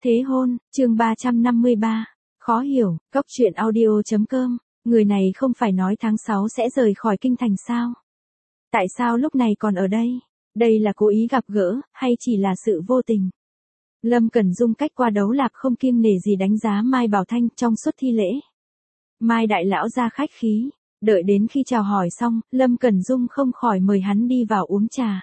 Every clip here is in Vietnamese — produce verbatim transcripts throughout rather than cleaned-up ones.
Thế hôn, chương ba trăm năm mươi ba. Khó hiểu, góc truyện audio.com, người này không phải nói tháng sáu sẽ rời khỏi kinh thành sao? Tại sao lúc này còn ở đây? Đây là cố ý gặp gỡ, hay chỉ là sự vô tình? Lâm Cẩn Dung cách qua đấu lạc không kiêng nể gì đánh giá Mai Bảo Thanh trong suốt thi lễ. Mai đại lão ra khách khí, đợi đến khi chào hỏi xong, Lâm Cẩn Dung không khỏi mời hắn đi vào uống trà.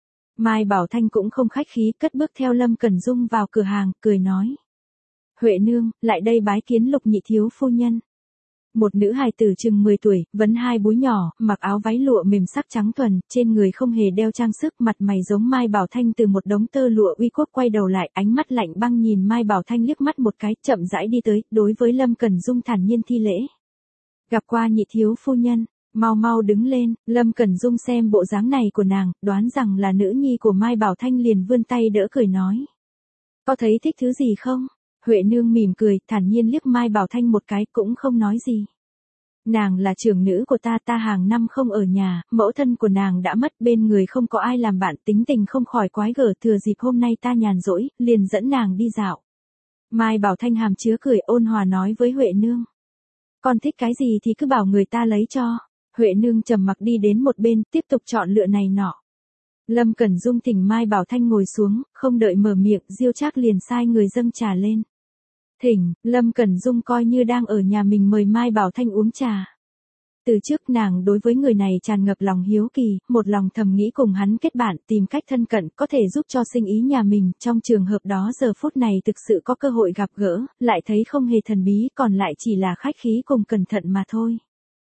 Mai Bảo Thanh cũng không khách khí, cất bước theo Lâm Cẩn Dung vào cửa hàng, cười nói. Huệ nương, lại đây bái kiến Lục nhị thiếu phu nhân. Một nữ hài tử chừng mười tuổi, vấn hai búi nhỏ, mặc áo váy lụa mềm sắc trắng thuần, trên người không hề đeo trang sức, mặt mày giống Mai Bảo Thanh từ một đống tơ lụa uy quốc, quay đầu lại, ánh mắt lạnh băng nhìn Mai Bảo Thanh liếc mắt một cái, chậm rãi đi tới, đối với Lâm Cẩn Dung thản nhiên thi lễ. Gặp qua nhị thiếu phu nhân. Mau mau đứng lên, Lâm Cẩn Dung xem bộ dáng này của nàng, đoán rằng là nữ nhi của Mai Bảo Thanh liền vươn tay đỡ, cười nói. Có thấy thích thứ gì không? Huệ nương mỉm cười, thản nhiên liếc Mai Bảo Thanh một cái, cũng không nói gì. Nàng là trưởng nữ của ta, ta hàng năm không ở nhà, mẫu thân của nàng đã mất, bên người không có ai làm bạn, tính tình không khỏi quái gở, thừa dịp hôm nay ta nhàn rỗi, liền dẫn nàng đi dạo. Mai Bảo Thanh hàm chứa cười, ôn hòa nói với Huệ nương. Con thích cái gì thì cứ bảo người ta lấy cho. Huệ nương trầm mặc đi đến một bên, tiếp tục chọn lựa này nọ. Lâm Cẩn Dung thỉnh Mai Bảo Thanh ngồi xuống, không đợi mở miệng, Diêu Trác liền sai người dâng trà lên. Thỉnh, Lâm Cẩn Dung coi như đang ở nhà mình mời Mai Bảo Thanh uống trà. Từ trước nàng đối với người này tràn ngập lòng hiếu kỳ, một lòng thầm nghĩ cùng hắn kết bạn, tìm cách thân cận, có thể giúp cho sinh ý nhà mình, trong trường hợp đó giờ phút này thực sự có cơ hội gặp gỡ, lại thấy không hề thần bí, còn lại chỉ là khách khí cùng cẩn thận mà thôi.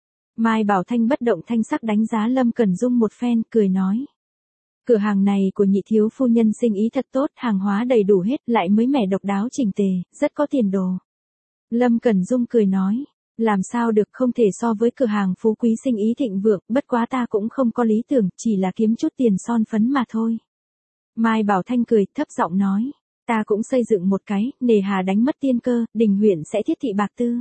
Mai Bảo Thanh bất động thanh sắc đánh giá Lâm Cẩn Dung một phen, cười nói. Cửa hàng này của nhị thiếu phu nhân sinh ý thật tốt, hàng hóa đầy đủ hết, lại mới mẻ độc đáo chỉnh tề, rất có tiền đồ. Lâm Cẩn Dung cười nói, làm sao được, không thể so với cửa hàng phú quý sinh ý thịnh vượng, bất quá ta cũng không có lý tưởng, chỉ là kiếm chút tiền son phấn mà thôi. Mai Bảo Thanh cười, thấp giọng nói, ta cũng xây dựng một cái, nề hà đánh mất tiên cơ, Đình huyện sẽ thiết thị bạc tư.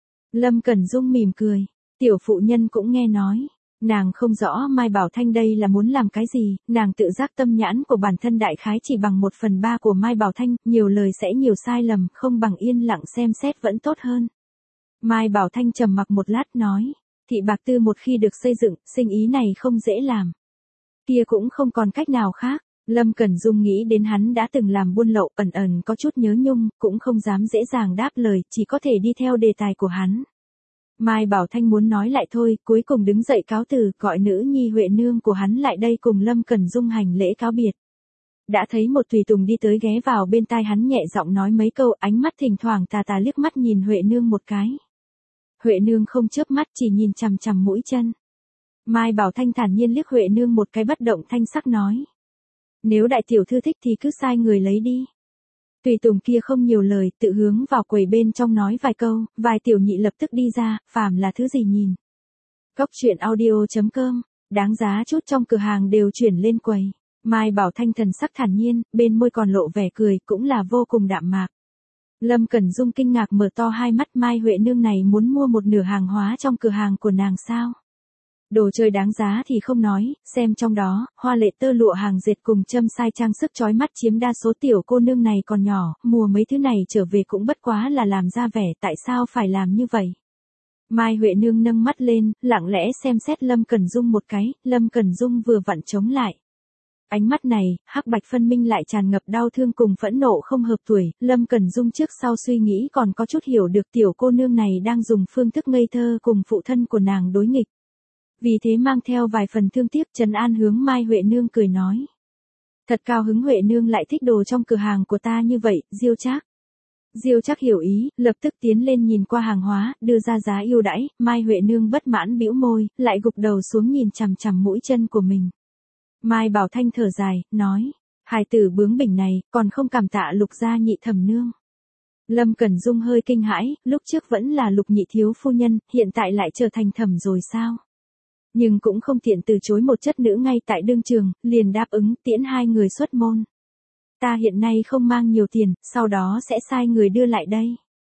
Lâm Cẩn Dung mỉm cười. Tiểu phụ nhân cũng nghe nói, nàng không rõ Mai Bảo Thanh đây là muốn làm cái gì, nàng tự giác tâm nhãn của bản thân đại khái chỉ bằng một phần ba của Mai Bảo Thanh, nhiều lời sẽ nhiều sai lầm, không bằng yên lặng xem xét vẫn tốt hơn. Mai Bảo Thanh trầm mặc một lát nói, thị bạc tư một khi được xây dựng, sinh ý này không dễ làm. Kia cũng không còn cách nào khác. Lâm Cẩn Dung nghĩ đến hắn đã từng làm buôn lậu, ẩn ẩn có chút nhớ nhung, cũng không dám dễ dàng đáp lời, chỉ có thể đi theo đề tài của hắn. Mai Bảo Thanh muốn nói lại thôi, cuối cùng đứng dậy cáo từ, gọi nữ nhi Huệ nương của hắn lại đây cùng Lâm Cẩn Dung hành lễ cáo biệt. Đã thấy một tùy tùng đi tới ghé vào bên tai hắn nhẹ giọng nói mấy câu, ánh mắt thỉnh thoảng tà tà liếc mắt nhìn Huệ nương một cái. Huệ nương không chớp mắt, chỉ nhìn chằm chằm mũi chân. Mai Bảo Thanh thản nhiên liếc Huệ nương một cái, bất động thanh sắc nói. Nếu đại tiểu thư thích thì cứ sai người lấy đi. Tùy tùng kia không nhiều lời, tự hướng vào quầy bên trong nói vài câu, vài tiểu nhị lập tức đi ra, phàm là thứ gì nhìn. Góc truyện audio.com, đáng giá chút trong cửa hàng đều chuyển lên quầy. Mai Bảo Thanh thần sắc thản nhiên, bên môi còn lộ vẻ cười, cũng là vô cùng đạm mạc. Lâm Cẩn Dung kinh ngạc mở to hai mắt, Mai Huệ nương này muốn mua một nửa hàng hóa trong cửa hàng của nàng sao? Đồ chơi đáng giá thì không nói, xem trong đó, hoa lệ tơ lụa hàng dệt cùng châm sai trang sức chói mắt chiếm đa số, tiểu cô nương này còn nhỏ, mua mấy thứ này trở về cũng bất quá là làm ra vẻ, tại sao phải làm như vậy? Mai Huệ nương nâng mắt lên, lặng lẽ xem xét Lâm Cẩn Dung một cái, Lâm Cẩn Dung vừa vặn chống lại. Ánh mắt này, hắc bạch phân minh lại tràn ngập đau thương cùng phẫn nộ không hợp tuổi, Lâm Cẩn Dung trước sau suy nghĩ còn có chút hiểu được tiểu cô nương này đang dùng phương thức ngây thơ cùng phụ thân của nàng đối nghịch. Vì thế mang theo vài phần thương tiếc, trấn an hướng Mai Huệ nương, cười nói. Thật cao hứng Huệ nương lại thích đồ trong cửa hàng của ta như vậy, Diêu Trác. Diêu Trác hiểu ý, lập tức tiến lên nhìn qua hàng hóa, đưa ra giá ưu đãi, Mai Huệ nương bất mãn bĩu môi, lại gục đầu xuống nhìn chằm chằm mũi chân của mình. Mai Bảo Thanh thở dài, nói, hài tử bướng bỉnh này, còn không cảm tạ Lục gia nhị thẩm nương. Lâm Cẩn Dung hơi kinh hãi, lúc trước vẫn là Lục nhị thiếu phu nhân, hiện tại lại trở thành thẩm rồi sao? Nhưng cũng không tiện từ chối một chất nữ ngay tại đương trường, liền đáp ứng tiễn hai người xuất môn. Ta hiện nay không mang nhiều tiền, sau đó sẽ sai người đưa lại đây.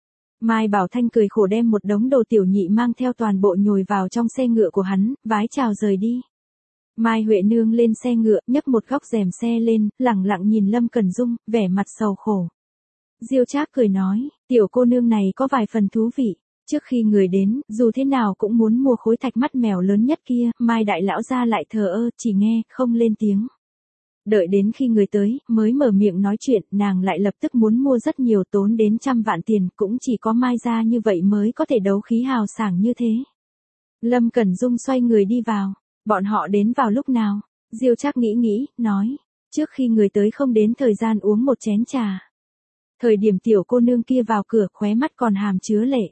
Mai Bảo Thanh cười khổ đem một đống đồ tiểu nhị mang theo toàn bộ nhồi vào trong xe ngựa của hắn, vái chào rời đi. Mai Huệ nương lên xe ngựa, nhấc một góc rèm xe lên, lẳng lặng nhìn Lâm Cẩn Dung, vẻ mặt sầu khổ. Diêu Trác cười nói, tiểu cô nương này có vài phần thú vị. Trước khi người đến, dù thế nào cũng muốn mua khối thạch mắt mèo lớn nhất kia, Mai đại lão gia lại thờ ơ, chỉ nghe, không lên tiếng. Đợi đến khi người tới, mới mở miệng nói chuyện, nàng lại lập tức muốn mua rất nhiều, tốn đến trăm vạn tiền, cũng chỉ có Mai gia như vậy mới có thể đấu khí hào sảng như thế. Lâm Cẩn Dung xoay người đi vào. Bọn họ đến vào lúc nào? Diêu Trác nghĩ nghĩ, nói, trước khi người tới không đến thời gian uống một chén trà. Thời điểm tiểu cô nương kia vào cửa, khóe mắt còn hàm chứa lệ.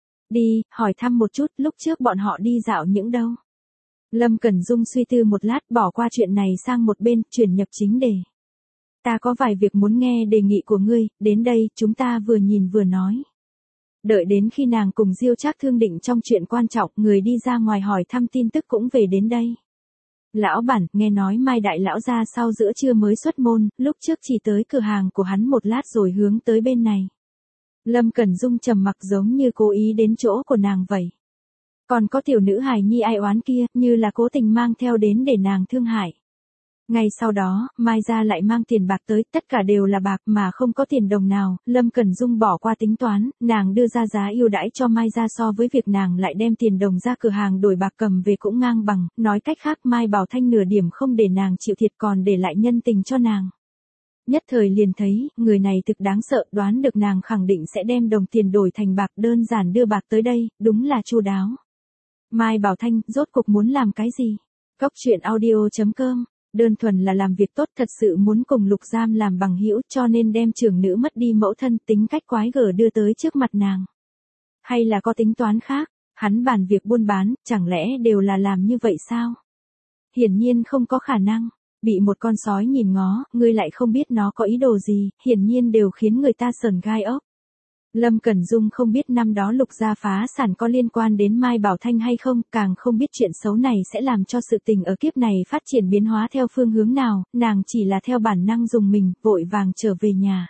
Đi, hỏi thăm một chút, lúc trước bọn họ đi dạo những đâu. Lâm Cẩn Dung suy tư một lát, bỏ qua chuyện này sang một bên, chuyển nhập chính đề. Ta có vài việc muốn nghe đề nghị của ngươi, đến đây, chúng ta vừa nhìn vừa nói. Đợi đến khi nàng cùng Diêu Trác thương định trong chuyện quan trọng, người đi ra ngoài hỏi thăm tin tức cũng về đến đây. Lão bản, nghe nói Mai đại lão gia sau giữa trưa mới xuất môn, lúc trước chỉ tới cửa hàng của hắn một lát rồi hướng tới bên này. Lâm Cẩn Dung trầm mặc giống như cố ý đến chỗ của nàng vậy. Còn có tiểu nữ hài nhi ai oán kia, như là cố tình mang theo đến để nàng thương hại. Ngay sau đó, Mai gia lại mang tiền bạc tới, tất cả đều là bạc mà không có tiền đồng nào, Lâm Cẩn Dung bỏ qua tính toán, nàng đưa ra giá ưu đãi cho Mai gia so với việc nàng lại đem tiền đồng ra cửa hàng đổi bạc cầm về cũng ngang bằng, nói cách khác Mai Bảo Thanh nửa điểm không để nàng chịu thiệt còn để lại nhân tình cho nàng. Nhất thời liền thấy, người này thực đáng sợ, đoán được nàng khẳng định sẽ đem đồng tiền đổi thành bạc, đơn giản đưa bạc tới đây, đúng là chu đáo. Mai Bảo Thanh, rốt cuộc muốn làm cái gì? Cốc truyện audio chấm com, đơn thuần là làm việc tốt, thật sự muốn cùng Lục Giam làm bằng hữu, cho nên đem trưởng nữ mất đi mẫu thân, tính cách quái gở đưa tới trước mặt nàng. Hay là có tính toán khác, hắn bàn việc buôn bán, chẳng lẽ đều là làm như vậy sao? Hiển nhiên không có khả năng. Bị một con sói nhìn ngó, ngươi lại không biết nó có ý đồ gì, hiển nhiên đều khiến người ta sờn gai ốc. Lâm Cẩn Dung không biết năm đó Lục gia phá sản có liên quan đến Mai Bảo Thanh hay không, càng không biết chuyện xấu này sẽ làm cho sự tình ở kiếp này phát triển biến hóa theo phương hướng nào, nàng chỉ là theo bản năng dùng mình, vội vàng trở về nhà.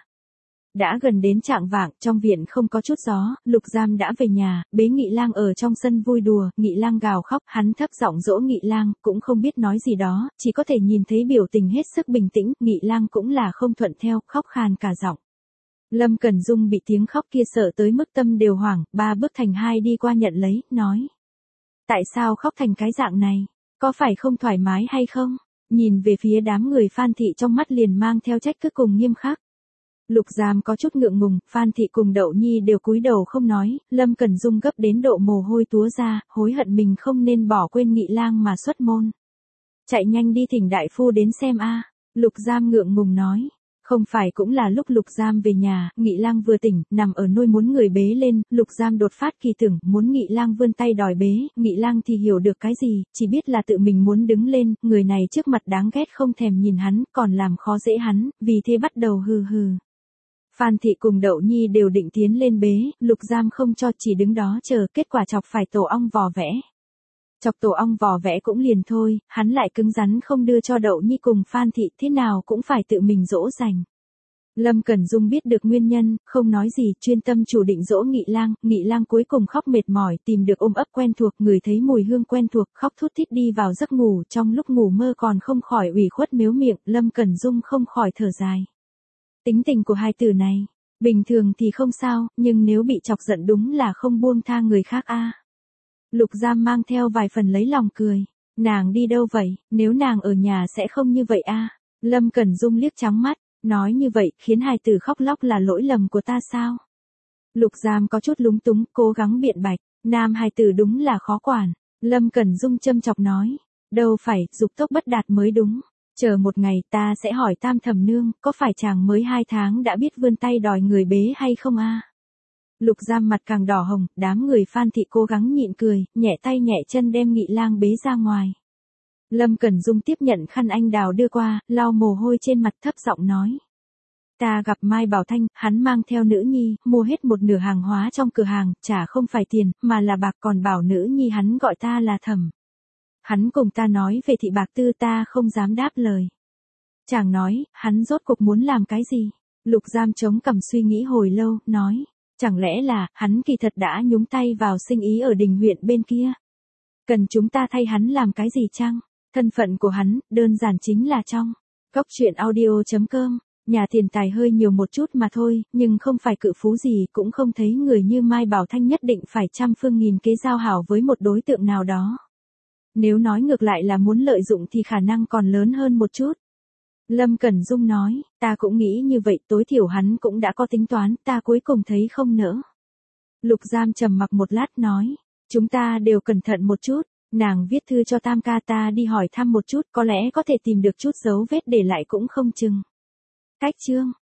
Đã gần đến trạng vạng, trong viện không có chút gió, Lục Giam đã về nhà, bế Nghị Lang ở trong sân vui đùa, Nghị Lang gào khóc, hắn thấp giọng dỗ Nghị Lang, cũng không biết nói gì đó, chỉ có thể nhìn thấy biểu tình hết sức bình tĩnh, Nghị Lang cũng là không thuận theo, khóc khàn cả giọng. Lâm Cẩn Dung bị tiếng khóc kia sợ tới mức tâm đều hoảng, ba bước thành hai đi qua nhận lấy, nói. Tại sao khóc thành cái dạng này? Có phải không thoải mái hay không? Nhìn về phía đám người Phan Thị trong mắt liền mang theo trách cứ cùng nghiêm khắc. Lục Giam có chút ngượng ngùng, Phan Thị cùng Đậu Nhi đều cúi đầu không nói, Lâm Cẩn Dung gấp đến độ mồ hôi túa ra, hối hận mình không nên bỏ quên Nghị Lang mà xuất môn. Chạy nhanh đi thỉnh đại phu đến xem a. Lục Giam ngượng ngùng nói. Không phải cũng là lúc Lục Giam về nhà, Nghị Lang vừa tỉnh, nằm ở nôi muốn người bế lên, Lục Giam đột phát kỳ tưởng, muốn Nghị Lang vươn tay đòi bế, Nghị Lang thì hiểu được cái gì, chỉ biết là tự mình muốn đứng lên, người này trước mặt đáng ghét không thèm nhìn hắn, còn làm khó dễ hắn, vì thế bắt đầu hừ hừ. Phan Thị cùng Đậu Nhi đều định tiến lên bế, Lục Giam không cho, chỉ đứng đó chờ, kết quả chọc phải tổ ong vò vẽ. Chọc tổ ong vò vẽ cũng liền thôi, hắn lại cứng rắn không đưa cho Đậu Nhi cùng Phan Thị, thế nào cũng phải tự mình dỗ dành. Lâm Cẩn Dung biết được nguyên nhân, không nói gì, chuyên tâm chủ định dỗ Nghị Lang, Nghị Lang cuối cùng khóc mệt mỏi, tìm được ôm ấp quen thuộc, ngửi thấy mùi hương quen thuộc, khóc thút thít đi vào giấc ngủ, trong lúc ngủ mơ còn không khỏi ủy khuất mếu miệng, Lâm Cẩn Dung không khỏi thở dài. Tính tình của hai tử này, bình thường thì không sao, nhưng nếu bị chọc giận đúng là không buông tha người khác a. Lục Giam mang theo vài phần lấy lòng cười, nàng đi đâu vậy, nếu nàng ở nhà sẽ không như vậy a. Lâm Cẩn Dung liếc trắng mắt, nói như vậy khiến hai tử khóc lóc là lỗi lầm của ta sao? Lục Giam có chút lúng túng, cố gắng biện bạch, nam hai tử đúng là khó quản. Lâm Cẩn Dung châm chọc nói, đâu phải, dục tốc bất đạt mới đúng. Chờ một ngày ta sẽ hỏi Tam Thẩm Nương, có phải chàng mới hai tháng đã biết vươn tay đòi người bế hay không a? Lục Giam mặt càng đỏ hồng, đám người Phan Thị cố gắng nhịn cười, nhẹ tay nhẹ chân đem Nghị Lang bế ra ngoài. Lâm Cẩn Dung tiếp nhận khăn anh đào đưa qua, lau mồ hôi trên mặt thấp giọng nói. Ta gặp Mai Bảo Thanh, hắn mang theo nữ nhi, mua hết một nửa hàng hóa trong cửa hàng, chả không phải tiền, mà là bạc, còn bảo nữ nhi hắn gọi ta là thẩm. Hắn cùng ta nói về thị bạc tư, ta không dám đáp lời. Chàng nói, hắn rốt cuộc muốn làm cái gì? Lục Giam chống cằm suy nghĩ hồi lâu, nói. Chẳng lẽ là, hắn kỳ thật đã nhúng tay vào sinh ý ở Đình huyện bên kia? Cần chúng ta thay hắn làm cái gì chăng? Thân phận của hắn, đơn giản chính là trong. Cốc truyện audio chấm com Nhà tiền tài hơi nhiều một chút mà thôi, nhưng không phải cự phú gì, cũng không thấy người như Mai Bảo Thanh nhất định phải trăm phương nghìn kế giao hảo với một đối tượng nào đó. Nếu nói ngược lại là muốn lợi dụng thì khả năng còn lớn hơn một chút. Lâm Cẩn Dung nói, ta cũng nghĩ như vậy, tối thiểu hắn cũng đã có tính toán, ta cuối cùng thấy không nỡ. Lục Giam trầm mặc một lát nói, chúng ta đều cẩn thận một chút, nàng viết thư cho Tam ca ta đi hỏi thăm một chút, có lẽ có thể tìm được chút dấu vết để lại cũng không chừng. Cách chương